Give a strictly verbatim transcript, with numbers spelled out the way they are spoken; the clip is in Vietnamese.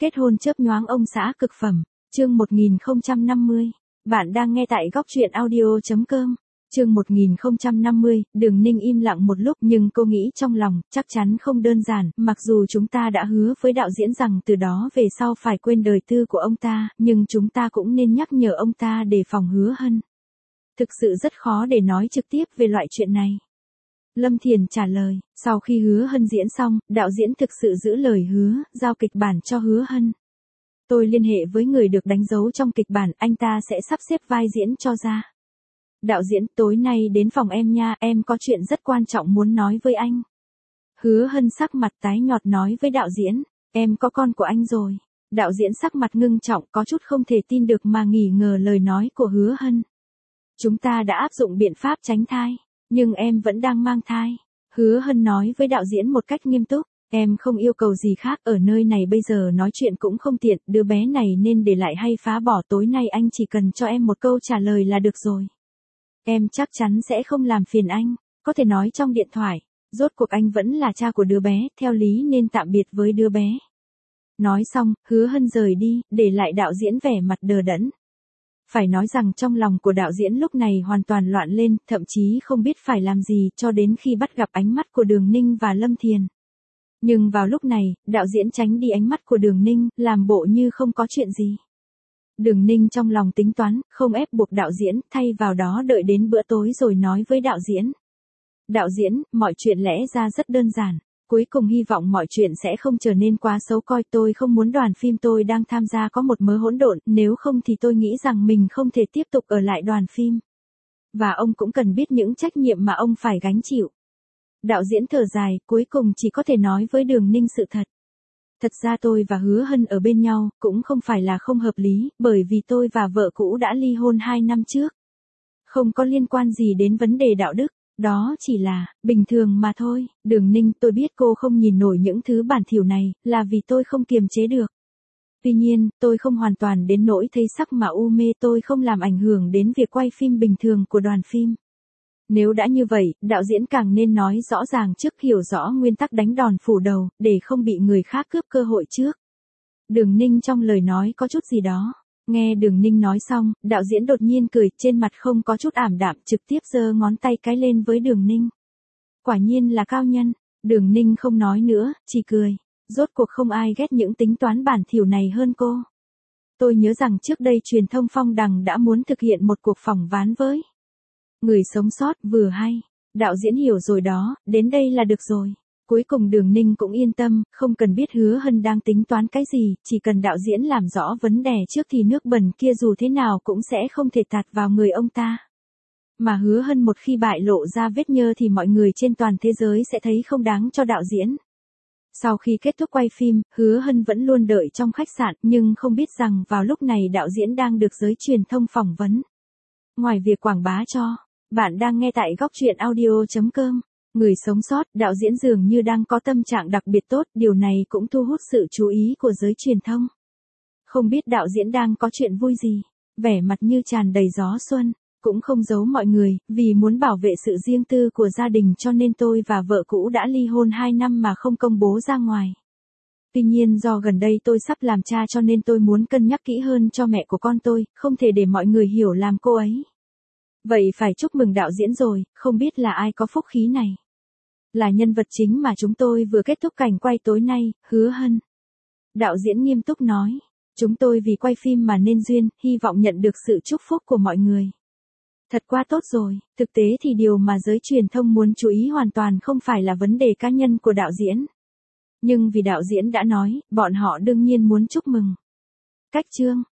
Kết hôn chớp nhoáng ông xã cực phẩm, chương một nghìn không trăm năm mươi. Bạn đang nghe tại góc truyện audio.com. Chương một nghìn không trăm năm mươi, Đường Ninh im lặng một lúc nhưng cô nghĩ trong lòng, chắc chắn không đơn giản, mặc dù chúng ta đã hứa với đạo diễn rằng từ đó về sau phải quên đời tư của ông ta, nhưng chúng ta cũng nên nhắc nhở ông ta đề phòng Hứa Hân. Thực sự rất khó để nói trực tiếp về loại chuyện này. Lâm Thiền trả lời, sau khi Hứa Hân diễn xong, đạo diễn thực sự giữ lời hứa, giao kịch bản cho Hứa Hân. Tôi liên hệ với người được đánh dấu trong kịch bản, anh ta sẽ sắp xếp vai diễn cho ra. Đạo diễn, tối nay đến phòng em nha, em có chuyện rất quan trọng muốn nói với anh. Hứa Hân sắc mặt tái nhợt nói với đạo diễn, em có con của anh rồi. Đạo diễn sắc mặt ngưng trọng, có chút không thể tin được mà nghi ngờ lời nói của Hứa Hân. Chúng ta đã áp dụng biện pháp tránh thai, nhưng em vẫn đang mang thai. Hứa Hân nói với đạo diễn một cách nghiêm túc, em không yêu cầu gì khác, ở nơi này bây giờ nói chuyện cũng không tiện, đứa bé này nên để lại hay phá bỏ, tối nay anh chỉ cần cho em một câu trả lời là được rồi. Em chắc chắn sẽ không làm phiền anh, có thể nói trong điện thoại, rốt cuộc anh vẫn là cha của đứa bé, theo lý nên tạm biệt với đứa bé. Nói xong, Hứa Hân rời đi, để lại đạo diễn vẻ mặt đờ đẫn. Phải nói rằng trong lòng của đạo diễn lúc này hoàn toàn loạn lên, thậm chí không biết phải làm gì cho đến khi bắt gặp ánh mắt của Đường Ninh và Lâm Thiền. Nhưng vào lúc này, đạo diễn tránh đi ánh mắt của Đường Ninh, làm bộ như không có chuyện gì. Đường Ninh trong lòng tính toán, không ép buộc đạo diễn, thay vào đó đợi đến bữa tối rồi nói với đạo diễn. Đạo diễn, mọi chuyện lẽ ra rất đơn giản. Cuối cùng hy vọng mọi chuyện sẽ không trở nên quá xấu coi, tôi không muốn đoàn phim tôi đang tham gia có một mớ hỗn độn, nếu không thì tôi nghĩ rằng mình không thể tiếp tục ở lại đoàn phim. Và ông cũng cần biết những trách nhiệm mà ông phải gánh chịu. Đạo diễn thở dài, cuối cùng chỉ có thể nói với Đường Ninh sự thật. Thật ra tôi và Hứa Hân ở bên nhau, cũng không phải là không hợp lý, bởi vì tôi và vợ cũ đã ly hôn hai năm trước. Không có liên quan gì đến vấn đề đạo đức. Đó chỉ là, bình thường mà thôi. Đường Ninh, tôi biết cô không nhìn nổi những thứ bẩn thỉu này, là vì tôi không kiềm chế được. Tuy nhiên, tôi không hoàn toàn đến nỗi thấy sắc mà u mê, tôi không làm ảnh hưởng đến việc quay phim bình thường của đoàn phim. Nếu đã như vậy, đạo diễn càng nên nói rõ ràng trước, hiểu rõ nguyên tắc đánh đòn phủ đầu, để không bị người khác cướp cơ hội trước. Đường Ninh trong lời nói có chút gì đó. Nghe Đường Ninh nói xong, đạo diễn đột nhiên cười, trên mặt không có chút ảm đạm, trực tiếp giơ ngón tay cái lên với Đường Ninh. Quả nhiên là cao nhân. Đường Ninh không nói nữa, chỉ cười. Rốt cuộc không ai ghét những tính toán bẩn thỉu này hơn cô. Tôi nhớ rằng trước đây truyền thông Phong Đằng đã muốn thực hiện một cuộc phỏng vấn với người sống sót, vừa hay. Đạo diễn hiểu rồi đó, đến đây là được rồi. Cuối cùng Đường Ninh cũng yên tâm, không cần biết Hứa Hân đang tính toán cái gì, chỉ cần đạo diễn làm rõ vấn đề trước thì nước bẩn kia dù thế nào cũng sẽ không thể tạt vào người ông ta. Mà Hứa Hân một khi bại lộ ra vết nhơ thì mọi người trên toàn thế giới sẽ thấy không đáng cho đạo diễn. Sau khi kết thúc quay phim, Hứa Hân vẫn luôn đợi trong khách sạn, nhưng không biết rằng vào lúc này đạo diễn đang được giới truyền thông phỏng vấn. Ngoài việc quảng bá cho, bạn đang nghe tại góc truyện audio.com. Người sống sót, đạo diễn dường như đang có tâm trạng đặc biệt tốt, điều này cũng thu hút sự chú ý của giới truyền thông. Không biết đạo diễn đang có chuyện vui gì, vẻ mặt như tràn đầy gió xuân, cũng không giấu mọi người, vì muốn bảo vệ sự riêng tư của gia đình cho nên tôi và vợ cũ đã ly hôn hai năm mà không công bố ra ngoài. Tuy nhiên do gần đây tôi sắp làm cha cho nên tôi muốn cân nhắc kỹ hơn cho mẹ của con tôi, không thể để mọi người hiểu lầm cô ấy. Vậy phải chúc mừng đạo diễn rồi, không biết là ai có phúc khí này. Là nhân vật chính mà chúng tôi vừa kết thúc cảnh quay tối nay, Hứa Hân. Đạo diễn nghiêm túc nói, chúng tôi vì quay phim mà nên duyên, hy vọng nhận được sự chúc phúc của mọi người. Thật quá tốt rồi, thực tế thì điều mà giới truyền thông muốn chú ý hoàn toàn không phải là vấn đề cá nhân của đạo diễn. Nhưng vì đạo diễn đã nói, bọn họ đương nhiên muốn chúc mừng. Cách chương